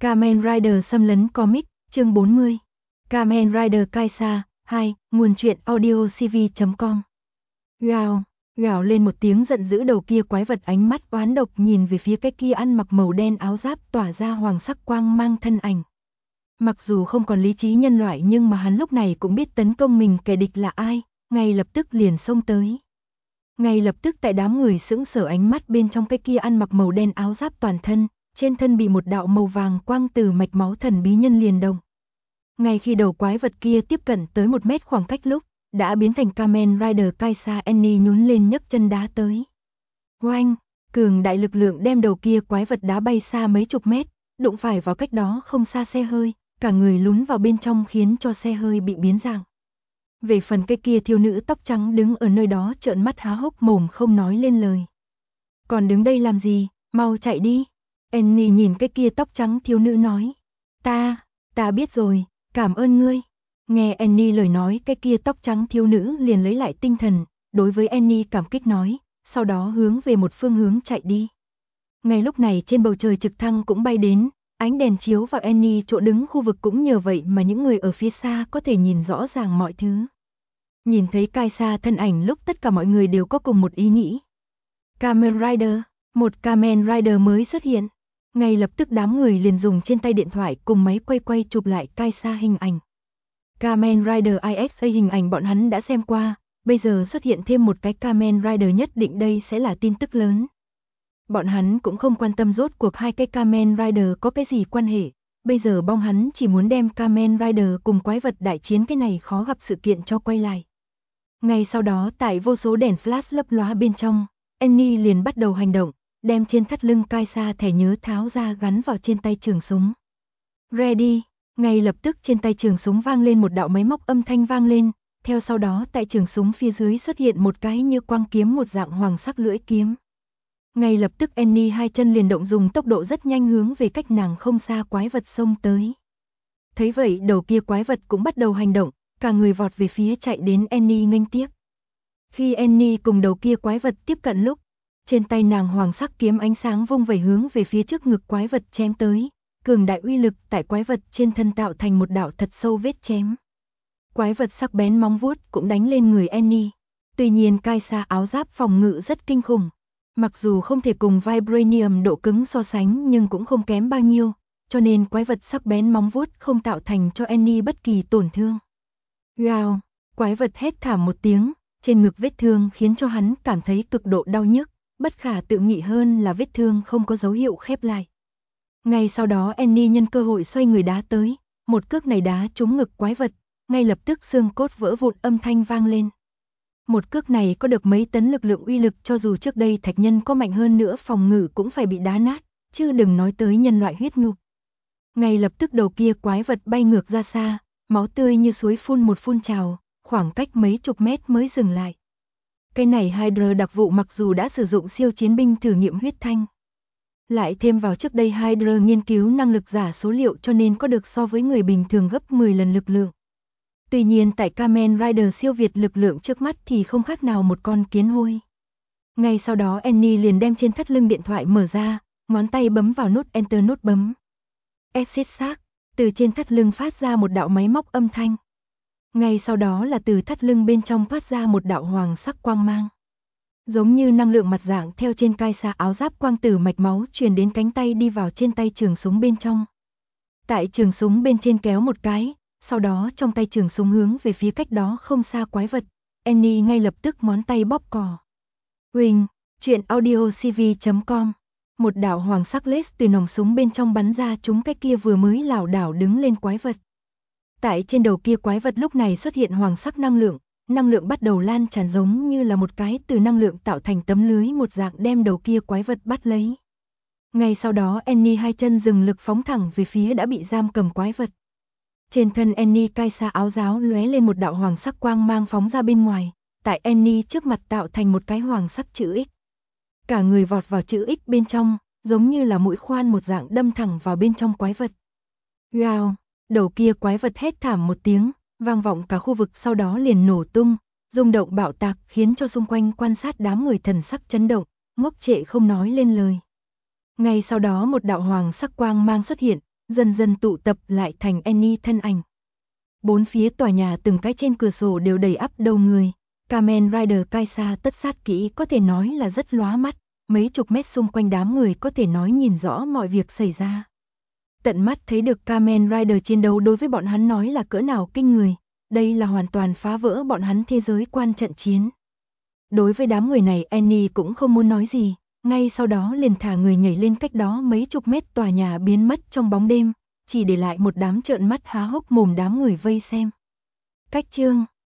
Kamen Rider xâm lấn comic, chương 40. Kamen Rider Kaisa, 2, nguồn truyện audio cv.com. Gào lên một tiếng giận dữ, đầu kia quái vật ánh mắt oán độc nhìn về phía cái kia ăn mặc màu đen áo giáp tỏa ra hoàng sắc quang mang thân ảnh. Mặc dù không còn lý trí nhân loại nhưng mà hắn lúc này cũng biết tấn công mình kẻ địch là ai, ngay lập tức liền xông tới. Ngay lập tức tại đám người sững sờ ánh mắt bên trong cái kia ăn mặc màu đen áo giáp toàn thân, trên thân bị một đạo màu vàng quang từ mạch máu thần bí nhân liền động. Ngay khi đầu quái vật kia tiếp cận tới 1 mét khoảng cách lúc, đã biến thành Kamen Rider Kaisa. Annie nhún lên nhấc chân đá tới. Oanh, cường đại lực lượng đem đầu kia quái vật đá bay xa mấy chục mét, đụng phải vào cách đó không xa xe hơi, cả người lún vào bên trong khiến cho xe hơi bị biến dạng. Về phần cái kia thiếu nữ tóc trắng đứng ở nơi đó trợn mắt há hốc mồm không nói lên lời. Còn đứng đây làm gì, mau chạy đi. Annie nhìn cái kia tóc trắng thiếu nữ nói. Ta biết rồi, cảm ơn ngươi. Nghe Annie lời nói, cái kia tóc trắng thiếu nữ liền lấy lại tinh thần, đối với Annie cảm kích nói, sau đó hướng về một phương hướng chạy đi. Ngay lúc này trên bầu trời trực thăng cũng bay đến, ánh đèn chiếu vào Annie chỗ đứng khu vực cũng nhờ vậy mà những người ở phía xa có thể nhìn rõ ràng mọi thứ. Nhìn thấy Kaisa thân ảnh lúc tất cả mọi người đều có cùng một ý nghĩ. Kamen Rider, một Kamen Rider mới xuất hiện. Ngay lập tức đám người liền dùng trên tay điện thoại cùng máy quay chụp lại Kaisa hình ảnh. Kamen Rider IXA hình ảnh bọn hắn đã xem qua, bây giờ xuất hiện thêm một cái Kamen Rider nhất định đây sẽ là tin tức lớn. Bọn hắn cũng không quan tâm rốt cuộc hai cái Kamen Rider có cái gì quan hệ, bây giờ bọn hắn chỉ muốn đem Kamen Rider cùng quái vật đại chiến cái này khó gặp sự kiện cho quay lại. Ngay sau đó tại vô số đèn flash lấp lóa bên trong, Annie liền bắt đầu hành động, đem trên thắt lưng Kaisa thẻ nhớ tháo ra gắn vào trên tay trường súng. Ready, ngay lập tức trên tay trường súng vang lên một đạo máy móc âm thanh vang lên, theo sau đó tại trường súng phía dưới xuất hiện một cái như quang kiếm một dạng hoàng sắc lưỡi kiếm. Ngay lập tức Annie hai chân liền động dùng tốc độ rất nhanh hướng về cách nàng không xa quái vật xông tới. Thấy vậy đầu kia quái vật cũng bắt đầu hành động, cả người vọt về phía chạy đến Annie nghênh tiếp. Khi Annie cùng đầu kia quái vật tiếp cận lúc, trên tay nàng hoàng sắc kiếm ánh sáng vung vẩy hướng về phía trước ngực quái vật chém tới, cường đại uy lực tại quái vật trên thân tạo thành một đạo thật sâu vết chém. Quái vật sắc bén móng vuốt cũng đánh lên người Annie. Tuy nhiên Kaisa áo giáp phòng ngự rất kinh khủng, mặc dù không thể cùng Vibranium độ cứng so sánh nhưng cũng không kém bao nhiêu, cho nên quái vật sắc bén móng vuốt không tạo thành cho Annie bất kỳ tổn thương. Gào, quái vật hét thảm một tiếng, trên ngực vết thương khiến cho hắn cảm thấy cực độ đau nhức, bất khả tự nghị hơn là vết thương không có dấu hiệu khép lại. Ngay sau đó Annie nhân cơ hội xoay người đá tới, một cước này đá trúng ngực quái vật, ngay lập tức xương cốt vỡ vụn âm thanh vang lên. Một cước này có được mấy tấn lực lượng uy lực, cho dù trước đây thạch nhân có mạnh hơn nữa phòng ngự cũng phải bị đá nát, chứ đừng nói tới nhân loại huyết nhục. Ngay lập tức đầu kia quái vật bay ngược ra xa, máu tươi như suối phun trào, khoảng cách mấy chục mét mới dừng lại. Cái này Hydra đặc vụ mặc dù đã sử dụng siêu chiến binh thử nghiệm huyết thanh, lại thêm vào trước đây Hydra nghiên cứu năng lực giả số liệu cho nên có được so với người bình thường gấp 10 lần lực lượng. Tuy nhiên tại Kamen Rider siêu việt lực lượng trước mắt thì không khác nào một con kiến hôi. Ngay sau đó Annie liền đem trên thắt lưng điện thoại mở ra, ngón tay bấm vào nút Enter nút bấm. Exit xác, từ trên thắt lưng phát ra một đạo máy móc âm thanh. Ngay sau đó là từ thắt lưng bên trong phát ra một đạo hoàng sắc quang mang. Giống như năng lượng mặt dạng theo trên Kaisa áo giáp quang từ mạch máu truyền đến cánh tay đi vào trên tay trường súng bên trong. Tại trường súng bên trên kéo một cái, sau đó trong tay trường súng hướng về phía cách đó không xa quái vật, Annie ngay lập tức ngón tay bóp cò. Huỳnh, truyện audio cv.com. Một đạo hoàng sắc laser từ nòng súng bên trong bắn ra trúng cái kia vừa mới lảo đảo đứng lên quái vật. Tại trên đầu kia quái vật lúc này xuất hiện hoàng sắc năng lượng bắt đầu lan tràn giống như là một cái từ năng lượng tạo thành tấm lưới một dạng đem đầu kia quái vật bắt lấy. Ngay sau đó Annie hai chân dừng lực phóng thẳng về phía đã bị giam cầm quái vật. Trên thân Annie Kaisa áo giáo lóe lên một đạo hoàng sắc quang mang phóng ra bên ngoài, tại Annie trước mặt tạo thành một cái hoàng sắc chữ X. Cả người vọt vào chữ X bên trong, giống như là mũi khoan một dạng đâm thẳng vào bên trong quái vật. Gào, đầu kia quái vật hét thảm một tiếng, vang vọng cả khu vực sau đó liền nổ tung, rung động bạo tạc khiến cho xung quanh quan sát đám người thần sắc chấn động, ngốc trệ không nói lên lời. Ngay sau đó một đạo hoàng sắc quang mang xuất hiện, dần dần tụ tập lại thành Annie thân ảnh. Bốn phía tòa nhà từng cái trên cửa sổ đều đầy ắp đầu người. Kamen Rider Kaisa tất sát kỹ có thể nói là rất lóa mắt, mấy chục mét xung quanh đám người có thể nói nhìn rõ mọi việc xảy ra. Tận mắt thấy được Kamen Rider chiến đấu đối với bọn hắn nói là cỡ nào kinh người, đây là hoàn toàn phá vỡ bọn hắn thế giới quan trận chiến. Đối với đám người này Annie cũng không muốn nói gì, ngay sau đó liền thả người nhảy lên cách đó mấy chục mét tòa nhà biến mất trong bóng đêm, chỉ để lại một đám trợn mắt há hốc mồm đám người vây xem. Cách chương